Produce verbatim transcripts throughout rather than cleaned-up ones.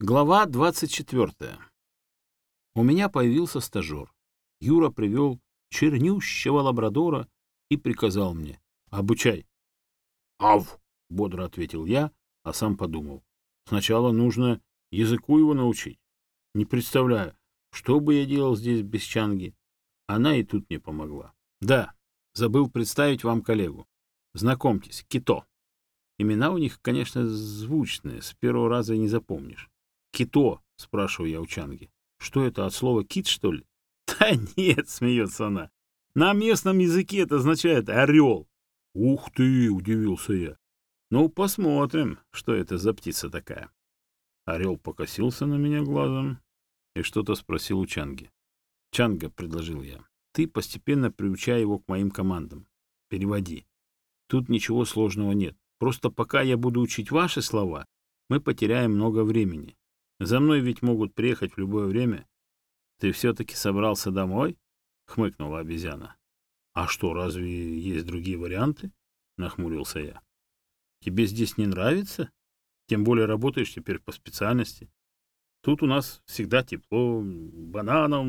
Глава двадцать четвёртая. У меня появился стажер. Юра привел чернющего лабрадора и приказал мне: «Обучай». «Ав!» — бодро ответил я, а сам подумал: сначала нужно языку его научить. Не представляю, что бы я делал здесь без Чанги. Она и тут мне помогла. Да, забыл представить вам коллегу. Знакомьтесь, Кито. Имена у них, конечно, звучные, с первого раза и не запомнишь. «Кито?» — спрашиваю я у Чанги. «Что это, от слова кит, что ли?» «Да нет», — смеется она. «На местном языке это означает орел». «Ух ты!» — удивился я. «Ну, посмотрим, что это за птица такая». Орел покосился на меня глазом и что-то спросил у Чанги. «Чанга», — предложил я, — «ты постепенно приучай его к моим командам. Переводи. Тут ничего сложного нет. Просто пока я буду учить ваши слова, мы потеряем много времени. За мной ведь могут приехать в любое время». «Ты все-таки собрался домой?» — хмыкнула обезьяна. «А что, разве есть другие варианты?» — нахмурился я. «Тебе здесь не нравится? Тем более работаешь теперь по специальности. Тут у нас всегда тепло, бананов...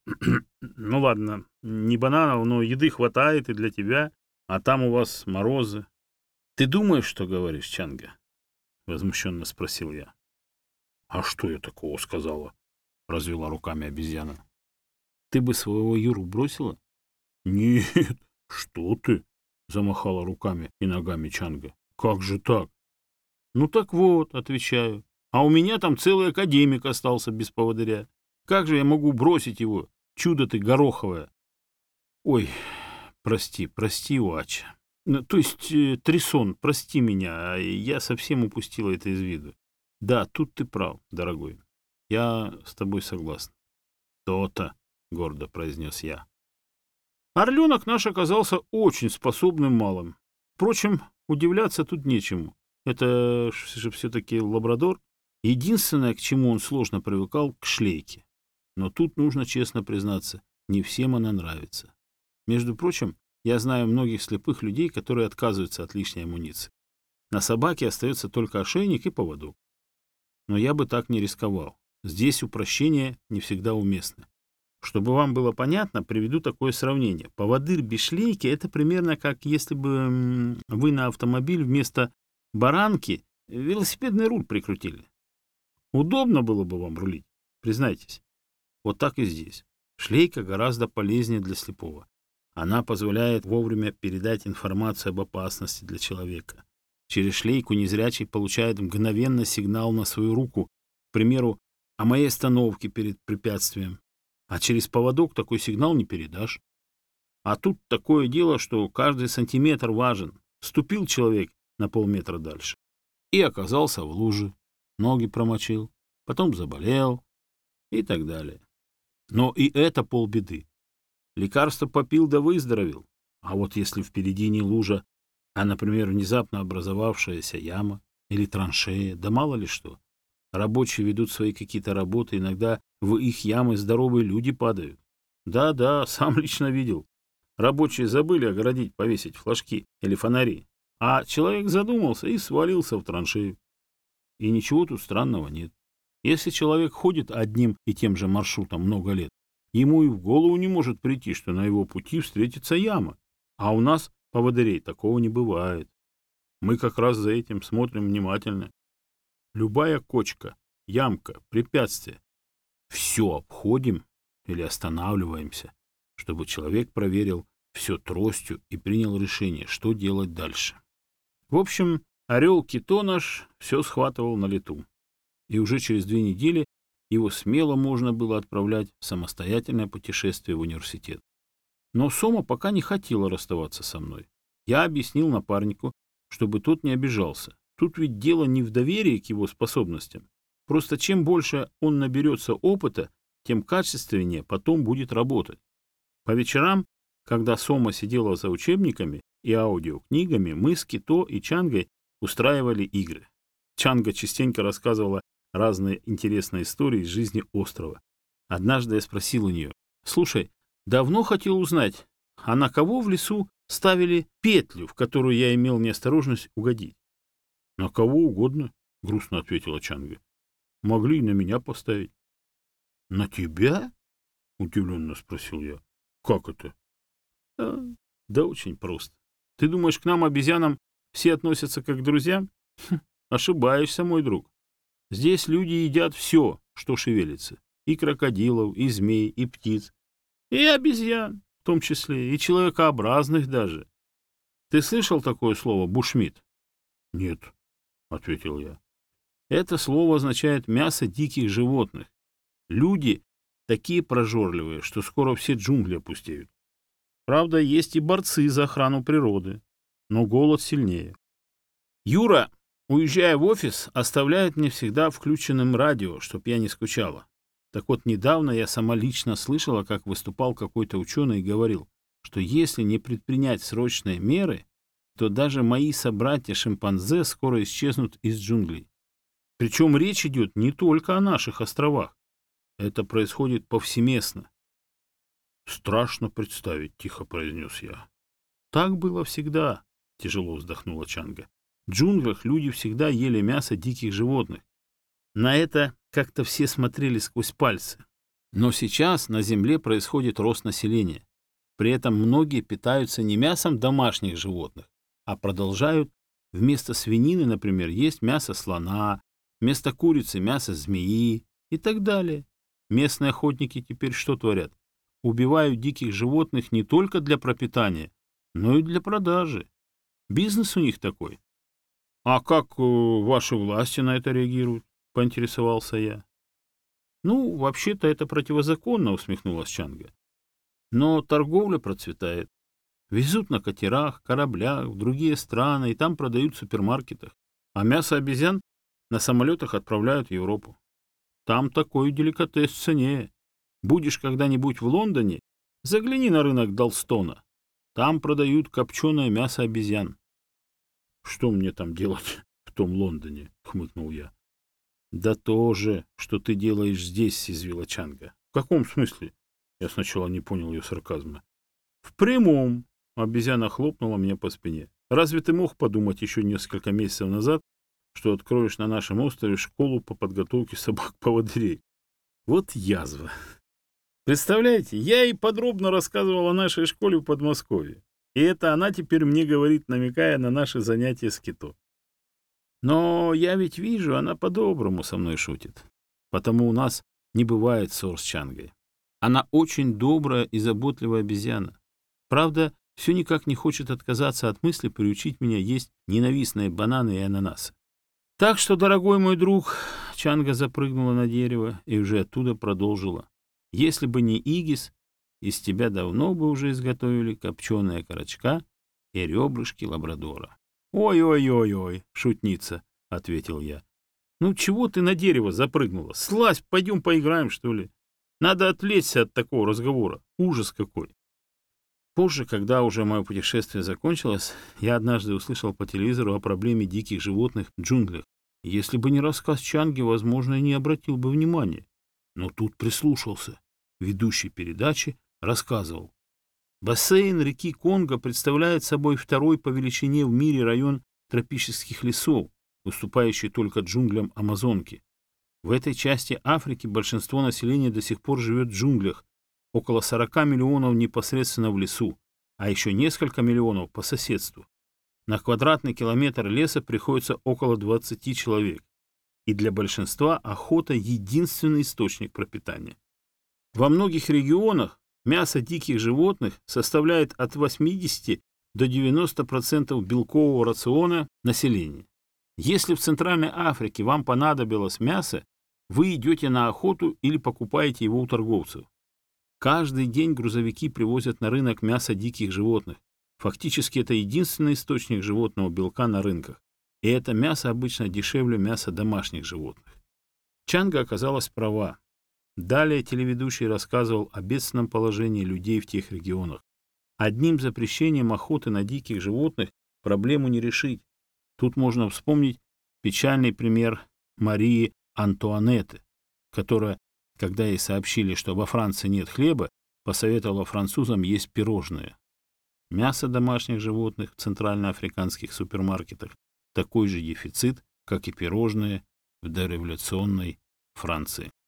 ну ладно, не бананов, но еды хватает и для тебя, а там у вас морозы». «Ты думаешь, что говоришь, Чанга?» — возмущенно спросил я. «А что я такого сказала?» — развела руками обезьяна. «Ты бы своего Юру бросила?» «Нет, что ты?» — замахала руками и ногами Чанга. «Как же так?» «Ну так вот», — отвечаю, — «а у меня там целый академик остался без поводыря. Как же я могу бросить его? Чудо ты гороховое!» «Ой, прости, прости, Уача. Ну, то есть, э, Трисон, прости меня, я совсем упустила это из виду. Да, тут ты прав, дорогой. Я с тобой согласна». «То-то», — гордо произнес я. Орленок наш оказался очень способным малым. Впрочем, удивляться тут нечему. Это же все-таки лабрадор. Единственное, к чему он сложно привыкал, к шлейке. Но тут нужно честно признаться, не всем она нравится. Между прочим, я знаю многих слепых людей, которые отказываются от лишней амуниции. На собаке остается только ошейник и поводок. Но я бы так не рисковал. Здесь упрощения не всегда уместны. Чтобы вам было понятно, приведу такое сравнение. Поводырь без шлейки — это примерно как если бы вы на автомобиль вместо баранки велосипедный руль прикрутили. Удобно было бы вам рулить, признайтесь. Вот так и здесь. Шлейка гораздо полезнее для слепого. Она позволяет вовремя передать информацию об опасности для человека. Через шлейку незрячий получает мгновенно сигнал на свою руку, к примеру, о моей остановке перед препятствием. А через поводок такой сигнал не передашь. А тут такое дело, что каждый сантиметр важен. Ступил человек на полметра дальше и оказался в луже, ноги промочил, потом заболел и так далее. Но и это полбеды. Лекарство попил да выздоровел. А вот если впереди не лужа, а, например, внезапно образовавшаяся яма или траншея, да мало ли что. Рабочие ведут свои какие-то работы, иногда в их ямы здоровые люди падают. Да-да, сам лично видел. Рабочие забыли огородить, повесить флажки или фонари, а человек задумался и свалился в траншею. И ничего тут странного нет. Если человек ходит одним и тем же маршрутом много лет, ему и в голову не может прийти, что на его пути встретится яма. А у нас, поводырей, такого не бывает. Мы как раз за этим смотрим внимательно. Любая кочка, ямка, препятствие — все обходим или останавливаемся, чтобы человек проверил все тростью и принял решение, что делать дальше. В общем, орел Кито наш все схватывал на лету. И уже через две недели его смело можно было отправлять в самостоятельное путешествие в университет. Но Сома пока не хотела расставаться со мной. Я объяснил напарнику, чтобы тот не обижался. Тут ведь дело не в доверии к его способностям. Просто чем больше он наберется опыта, тем качественнее потом будет работать. По вечерам, когда Сома сидела за учебниками и аудиокнигами, мы с Кито и Чангой устраивали игры. Чанга частенько рассказывала разные интересные истории из жизни острова. Однажды я спросил у нее: «Слушай, давно хотел узнать, а на кого в лесу ставили петлю, в которую я имел неосторожность угодить?» «На кого угодно», — грустно ответила Чанга. Могли и на меня поставить. — На тебя? — удивленно спросил я. — Как это? А, — Да очень просто. Ты думаешь, к нам, обезьянам, все относятся как к друзьям? Хм, ошибаешься, мой друг. Здесь люди едят все, что шевелится. И крокодилов, и змей, и птиц, и обезьян, в том числе, и человекообразных даже. Ты слышал такое слово «бушмит»? — Нет, — ответил я. Это слово означает мясо диких животных. Люди такие прожорливые, что скоро все джунгли опустеют. Правда, есть и борцы за охрану природы, но голод сильнее. Юра, уезжая в офис, оставляет мне всегда включенным радио, чтоб я не скучала. Так вот, недавно я сама лично слышала, как выступал какой-то ученый и говорил, что если не предпринять срочные меры, то даже мои собратья-шимпанзе скоро исчезнут из джунглей. Причем речь идет не только о наших островах. Это происходит повсеместно. «Страшно представить», — тихо произнес я. «Так было всегда», — тяжело вздохнула Чанга. «В джунглях люди всегда ели мясо диких животных. На это как-то все смотрели сквозь пальцы. Но сейчас на Земле происходит рост населения. При этом многие питаются не мясом домашних животных, а продолжают вместо свинины, например, есть мясо слона, вместо курицы мясо змеи и так далее. Местные охотники теперь что творят? Убивают диких животных не только для пропитания, но и для продажи. Бизнес у них такой. — А как э, ваши власти на это реагируют? — поинтересовался я. — Ну, вообще-то это противозаконно, — усмехнулась Чанга. Но торговля процветает. Везут на катерах, кораблях, в другие страны, и там продают в супермаркетах. А мясо обезьян на самолетах отправляют в Европу. Там такой деликатес в цене. Будешь когда-нибудь в Лондоне, загляни на рынок Далстона. Там продают копченое мясо обезьян. — Что мне там делать в том Лондоне? — хмыкнул я. — Да то же, что ты делаешь здесь, — съязвила Чанга. — В каком смысле? Я сначала не понял ее сарказма. — В прямом. Обезьяна хлопнула меня по спине. — Разве ты мог подумать еще несколько месяцев назад, что откроешь на нашем острове школу по подготовке собак-поводырей? Вот язва. Представляете, я ей подробно рассказывал о нашей школе в Подмосковье. И это она теперь мне говорит, намекая на наши занятия с кито. Но я ведь вижу, она по-доброму со мной шутит. Потому у нас не бывает ссор с Чангой. Она очень добрая и заботливая обезьяна. Правда, все никак не хочет отказаться от мысли приучить меня есть ненавистные бананы и ананасы. Так что, дорогой мой друг, Чанга запрыгнула на дерево и уже оттуда продолжила. Если бы не Игис, из тебя давно бы уже изготовили копченые окорочка и ребрышки лабрадора. «Ой-ой-ой-ой, шутница», — ответил я. «Ну чего ты на дерево запрыгнула? Слазь, пойдем поиграем, что ли? Надо отвлечься от такого разговора. Ужас какой!» Позже, когда уже мое путешествие закончилось, я однажды услышал по телевизору о проблеме диких животных в джунглях. Если бы не рассказ Чанги, возможно, и не обратил бы внимания. Но тут прислушался. Ведущий передачи рассказывал. Бассейн реки Конго представляет собой второй по величине в мире район тропических лесов, уступающий только джунглям Амазонки. В этой части Африки большинство населения до сих пор живет в джунглях, около сорока миллионов непосредственно в лесу, а еще несколько миллионов по соседству. На квадратный километр леса приходится около двадцати человек. И для большинства охота — единственный источник пропитания. Во многих регионах мясо диких животных составляет от восьмидесяти до девяноста процентов белкового рациона населения. Если в Центральной Африке вам понадобилось мясо, вы идете на охоту или покупаете его у торговцев. Каждый день грузовики привозят на рынок мясо диких животных. Фактически это единственный источник животного белка на рынках. И это мясо обычно дешевле мяса домашних животных. Чанга оказалась права. Далее телеведущий рассказывал о бедственном положении людей в тех регионах. Одним запрещением охоты на диких животных проблему не решить. Тут можно вспомнить печальный пример Марии Антуанетты, которая, когда ей сообщили, что во Франции нет хлеба, посоветовала французам есть пирожные. Мясо домашних животных в центральноафриканских супермаркетах такой же дефицит, как и пирожные в дореволюционной Франции.